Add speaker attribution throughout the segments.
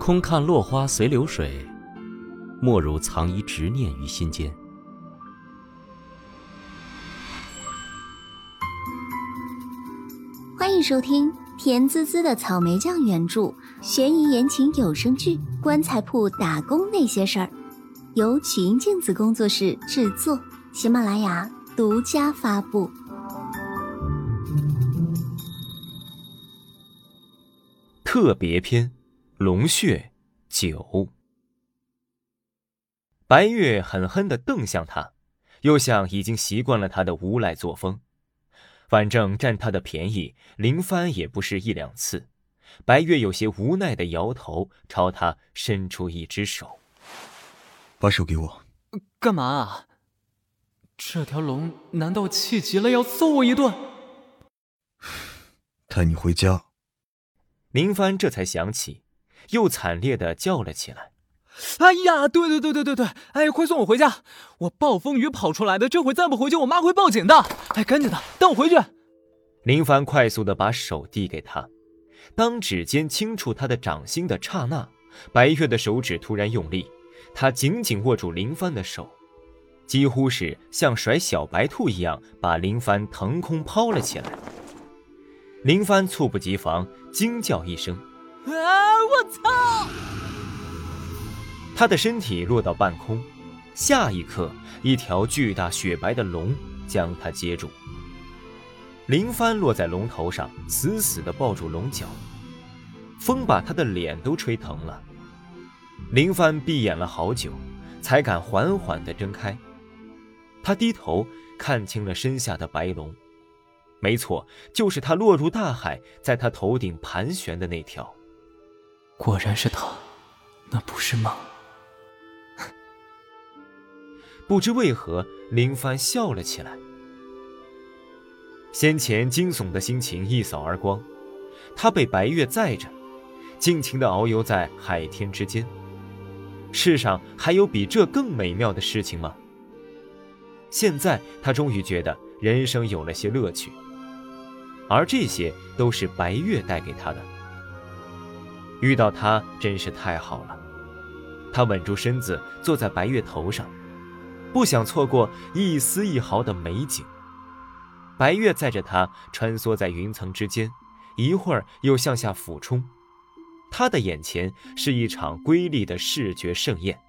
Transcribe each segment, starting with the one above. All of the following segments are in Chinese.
Speaker 1: 空看落花随流水，莫如藏一执念于心间。
Speaker 2: 欢迎收听甜滋滋的草莓酱原著悬疑言情有声剧《棺材铺打工那些事儿》，由曲音镜子工作室制作，喜马拉雅独家发布。
Speaker 3: 特别篇：龙血9。白月狠狠地瞪向他，又像已经习惯了他的无赖作风。反正占他的便宜，林帆也不是一两次。白月有些无奈地摇头，朝他伸出一只手。
Speaker 4: 把手给我。
Speaker 5: 干嘛啊？这条龙难道气急了要揍我一顿？
Speaker 4: 带你回家。
Speaker 3: 林帆这才想起，又惨烈地叫了起来。
Speaker 5: 哎呀，对，哎，快送我回家！我暴风雨跑出来的，这回再不回去，我妈会报警的。哎，赶紧的，带我回去。
Speaker 3: 林帆快速地把手递给他，当指尖轻触他的掌心的刹那，白月的手指突然用力，他紧紧握住林帆的手，几乎是像甩小白兔一样把林帆腾空抛了起来。林帆猝不及防，惊叫一声：
Speaker 5: 啊，我操！
Speaker 3: 他的身体落到半空，下一刻一条巨大雪白的龙将他接住。林帆落在龙头上，死死地抱住龙角，风把他的脸都吹疼了。林帆闭眼了好久，才敢缓缓地睁开。他低头看清了身下的白龙，没错，就是他落入大海，在他头顶盘旋的那条。
Speaker 5: 果然是他，那不是梦。
Speaker 3: 不知为何，林帆笑了起来。先前惊悚的心情一扫而光，他被白月载着，尽情地遨游在海天之间。世上还有比这更美妙的事情吗？现在他终于觉得人生有了些乐趣，而这些都是白月带给他的。遇到他真是太好了。他稳住身子，坐在白月头上，不想错过一丝一毫的美景。白月载着他穿梭在云层之间，一会儿又向下俯冲，他的眼前是一场瑰丽的视觉盛宴。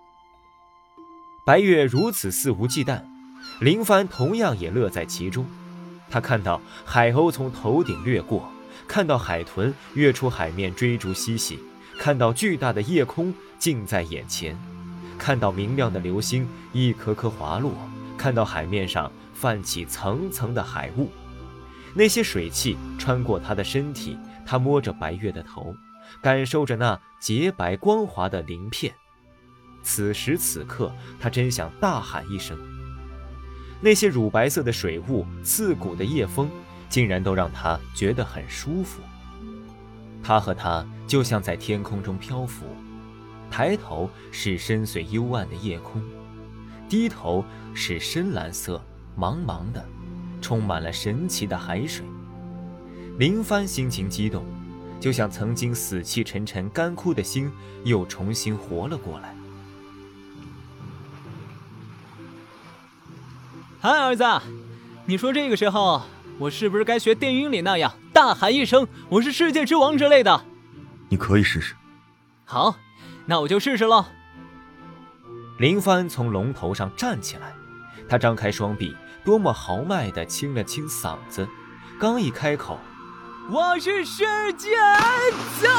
Speaker 3: 白月如此肆无忌惮，林帆同样也乐在其中。他看到海鸥从头顶掠过，看到海豚跃出海面追逐嬉戏，看到巨大的夜空近在眼前，看到明亮的流星一颗颗滑落，看到海面上泛起层层的海雾，那些水汽穿过他的身体，他摸着白月的头，感受着那洁白光滑的鳞片。此时此刻，他真想大喊一声。那些乳白色的水雾，刺骨的夜风，竟然都让他觉得很舒服。他和他就像在天空中漂浮，抬头是深邃幽暗的夜空，低头是深蓝色茫茫的，充满了神奇的海水。林帆心情激动，就像曾经死气沉沉干枯的心又重新活了过来。
Speaker 5: 嗨，儿子，你说这个时候我是不是该学电影里那样大喊一声我是世界之王之类的？
Speaker 4: 你可以试试。
Speaker 5: 好，那我就试试喽。
Speaker 3: 林帆从龙头上站起来，他张开双臂，多么豪迈地清了清嗓子，刚一开口，
Speaker 5: 我是世界走！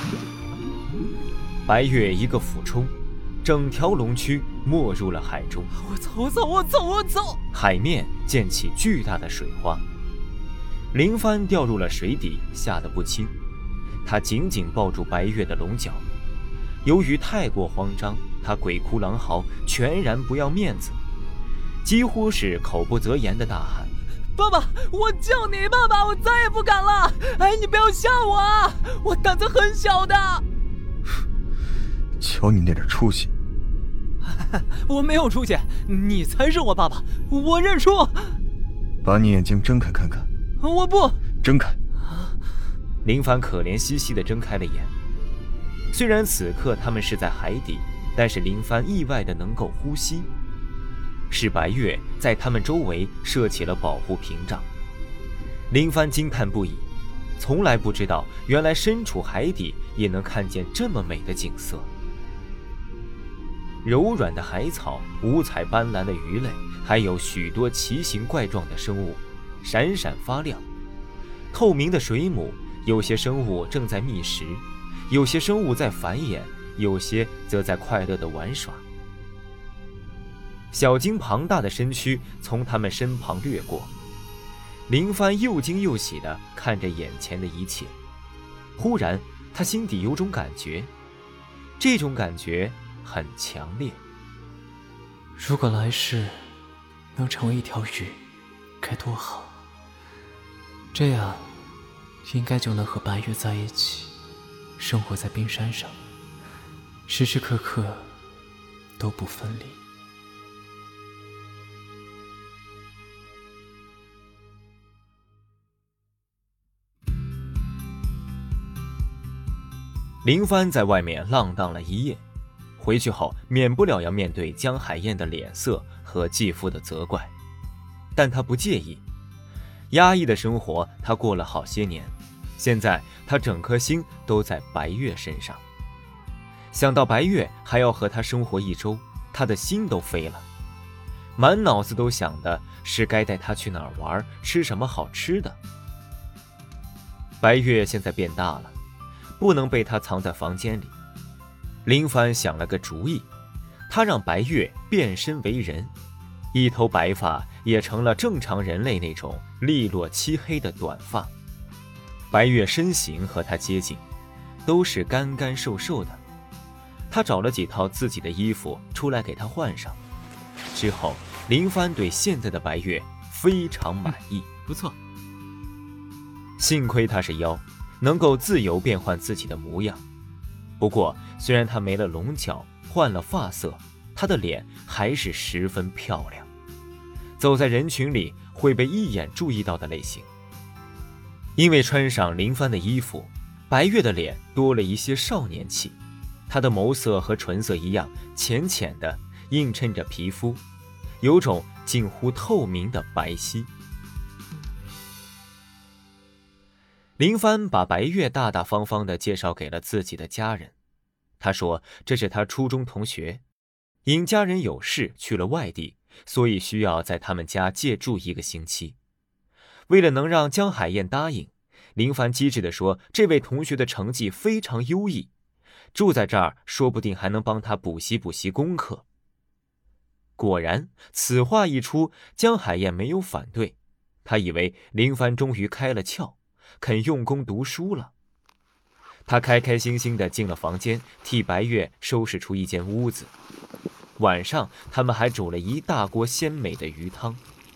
Speaker 3: 白月一个俯冲，整条龙躯没入了海中。
Speaker 5: 我走！
Speaker 3: 海面溅起巨大的水花，林帆掉入了水底，吓得不轻。他紧紧抱住白月的龙角，由于太过慌张，他鬼哭狼嚎，全然不要面子，几乎是口不择言的大喊：
Speaker 5: 爸爸，我救你！爸爸，我再也不敢了！哎，你不要吓我啊！我胆子很小的。
Speaker 4: 瞧你那点出息！
Speaker 5: 我没有出息，你才是我爸爸，我认输。
Speaker 4: 把你眼睛睁开看看。
Speaker 5: 我不。
Speaker 4: 睁开。
Speaker 3: 林帆可怜兮兮地睁开了眼， 虽然此刻他们是在海底，但是林帆意外的能够呼吸。是白月在他们周围设起了保护屏障。林帆惊叹不已，从来不知道原来身处海底也能看见这么美的景色。柔软的海草，五彩斑斓的鱼类，还有许多奇形怪状的生物，闪闪发亮。透明的水母，有些生物正在觅食，有些生物在繁衍，有些则在快乐地玩耍。小鲸庞大的身躯从他们身旁掠过，林帆又惊又喜地看着眼前的一切。忽然他心底有种感觉，这种感觉很强烈。
Speaker 5: 如果来世能成为一条鱼，该多好！这样应该就能和白月在一起，生活在冰山上，时时刻刻都不分离。
Speaker 3: 林帆在外面浪荡了一夜，回去后免不了要面对江海燕的脸色和继父的责怪，但他不介意。压抑的生活他过了好些年，现在他整颗心都在白月身上。想到白月还要和他生活一周，他的心都飞了，满脑子都想的是该带他去哪儿玩，吃什么好吃的。白月现在变大了，不能被他藏在房间里。林帆想了个主意，他让白月变身为人，一头白发也成了正常人类那种利落漆黑的短发。白月身形和他接近，都是干干瘦瘦的。他找了几套自己的衣服出来给他换上，之后林帆对现在的白月非常满意。
Speaker 5: 不错。
Speaker 3: 幸亏他是妖，能够自由变换自己的模样。不过虽然他没了龙角，换了发色，他的脸还是十分漂亮，走在人群里会被一眼注意到的类型。因为穿上林帆的衣服，白月的脸多了一些少年气，她的眸色和唇色一样浅浅的映衬着皮肤，有种近乎透明的白皙。林帆把白月大大方方地介绍给了自己的家人。他说这是他初中同学，因家人有事去了外地，所以需要在他们家借住1个星期。为了能让江海燕答应，林帆机智地说这位同学的成绩非常优异，住在这儿说不定还能帮他补习功课。果然此话一出，江海燕没有反对，他以为林帆终于开了窍，肯用功读书了。他开开心心地进了房间，替白月收拾出一间屋子。晚上他们还煮了一大锅鲜美的鱼汤。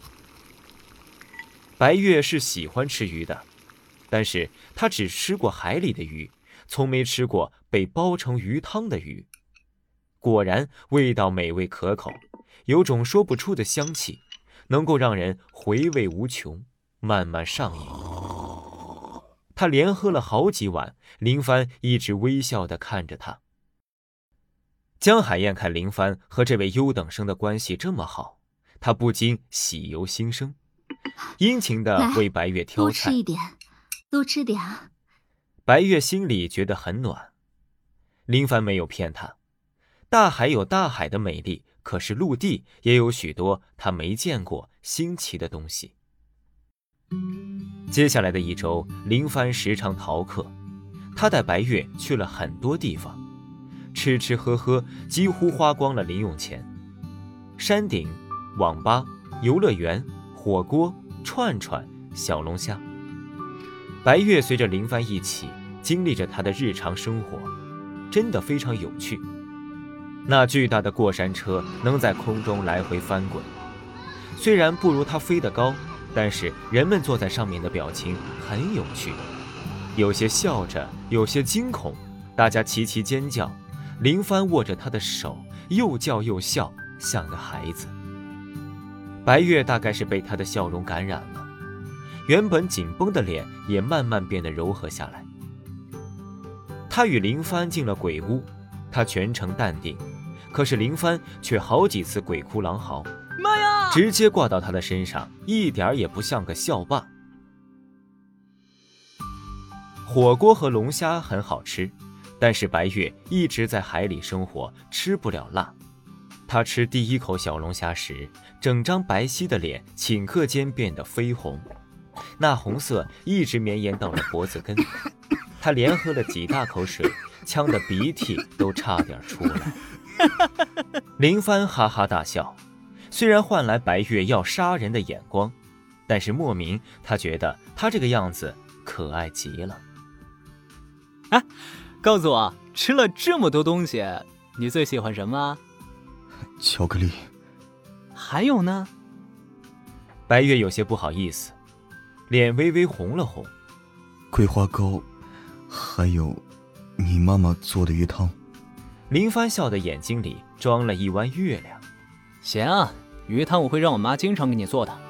Speaker 3: 白月是喜欢吃鱼的，但是他只吃过海里的鱼，从没吃过被煲成鱼汤的鱼。果然味道美味可口，有种说不出的香气，能够让人回味无穷，慢慢上瘾。他连喝了好几碗，林帆一直微笑地看着他。江海燕看林帆和这位优等生的关系这么好，他不禁喜由心生，殷勤地为白月挑菜。
Speaker 2: 多吃一点，多吃点。
Speaker 3: 白月心里觉得很暖。林帆没有骗他，大海有大海的美丽，可是陆地也有许多他没见过新奇的东西。接下来的一周，林帆时常逃课，他带白月去了很多地方，吃吃喝喝，几乎花光了零用钱。山顶、网吧、游乐园、火锅、串串、小龙虾。白月随着林帆一起经历着他的日常生活，真的非常有趣。那巨大的过山车能在空中来回翻滚，虽然不如它飞得高，但是人们坐在上面的表情很有趣，有些笑着，有些惊恐，大家齐齐尖叫。林帆握着他的手，又叫又笑，像个孩子。白月大概是被他的笑容感染了，原本紧绷的脸也慢慢变得柔和下来。 他与林帆进了鬼屋，他全程淡定，可是林帆却好几次鬼哭狼嚎，
Speaker 5: 妈呀！
Speaker 3: 直接挂到他的身上，一点也不像个校霸。火锅和龙虾很好吃，但是白月一直在海里生活，吃不了辣。他吃第一口小龙虾时，整张白皙的脸顷刻间变得绯红，那红色一直绵延到了脖子根。他连喝了几大口水，呛得鼻涕都差点出来。林帆哈哈大笑，虽然换来白月要杀人的眼光，但是莫名他觉得他这个样子可爱极了。
Speaker 5: 告诉我，吃了这么多东西，你最喜欢什么？
Speaker 4: 巧克力。
Speaker 5: 还有呢？
Speaker 3: 白月有些不好意思，脸微微红了红。
Speaker 4: 桂花糕，还有你妈妈做的鱼汤。
Speaker 3: 林帆笑的眼睛里装了一弯月亮。
Speaker 5: 行啊，鱼汤我会让我妈经常给你做的。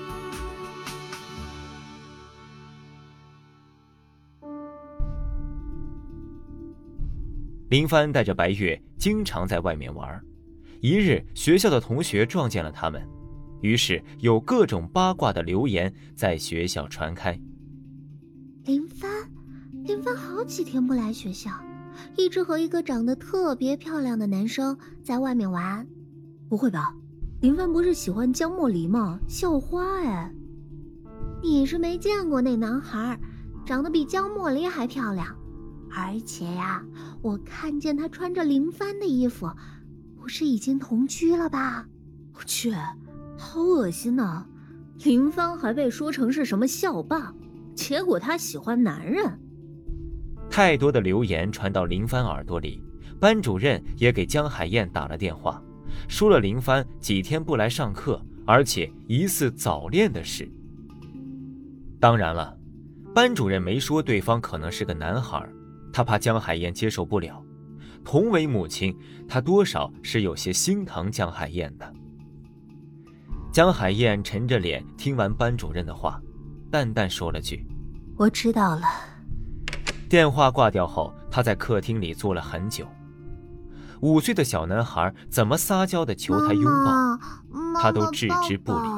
Speaker 3: 林帆带着白月经常在外面玩，一日学校的同学撞见了他们，于是有各种八卦的流言在学校传开。
Speaker 2: 林帆好几天不来学校，一直和一个长得特别漂亮的男生在外面玩。不会吧，林帆不是喜欢江茉莉吗？校花哎。你是没见过那男孩，长得比江茉莉还漂亮。而且呀，我看见他穿着林帆的衣服，不是已经同居了吧？我去，好恶心呐！林帆还被说成是什么校霸，结果他喜欢男人。
Speaker 3: 太多的流言传到林帆耳朵里，班主任也给江海燕打了电话，说了林帆几天不来上课，而且疑似早恋的事。当然了，班主任没说对方可能是个男孩，他怕江海燕接受不了。同为母亲，他多少是有些心疼江海燕的。江海燕沉着脸听完班主任的话，淡淡说了句：“
Speaker 2: 我知道了。”
Speaker 3: 电话挂掉后，他在客厅里坐了很久。5岁的小男孩怎么撒娇的求他拥抱，他都置之不理。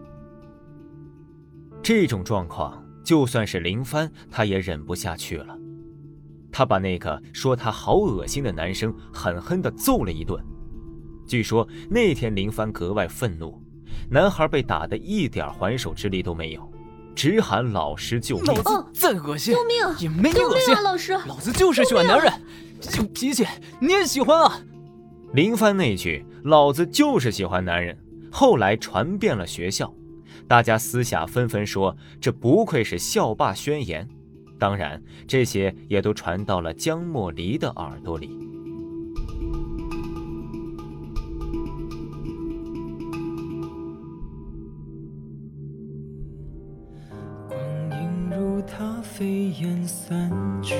Speaker 3: 这种状况，就算是林帆，他也忍不下去了。他把那个说他好恶心的男生狠狠地揍了一顿。据说那天林帆格外愤怒，男孩被打得一点还手之力都没有，直喊老师救命！
Speaker 5: 老子再恶心，
Speaker 2: 救命！
Speaker 5: 也没你恶心
Speaker 2: 啊，老师！
Speaker 5: 老子就是喜欢男人，有脾气你也喜欢啊！
Speaker 3: 林帆那句“老子就是喜欢男人”，后来传遍了学校，大家私下纷纷说这不愧是校霸宣言。当然，这些也都传到了江茉莉的耳朵里。
Speaker 6: 光阴如它飞燕散去，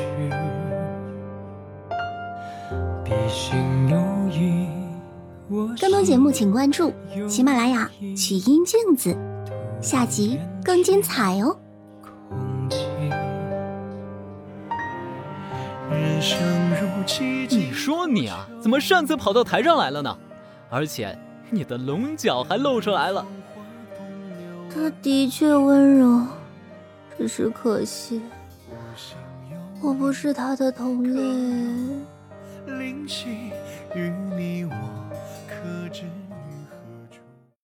Speaker 6: 笔心有意。
Speaker 2: 更多节目请关注喜马拉雅曲音镜子，下集更精彩哦。
Speaker 5: 你说你啊，怎么擅自跑到台上来了呢？而且你的龙角还露出来了。
Speaker 2: 他的确温柔，只是可惜我不是他的同类。
Speaker 6: 灵犀与你我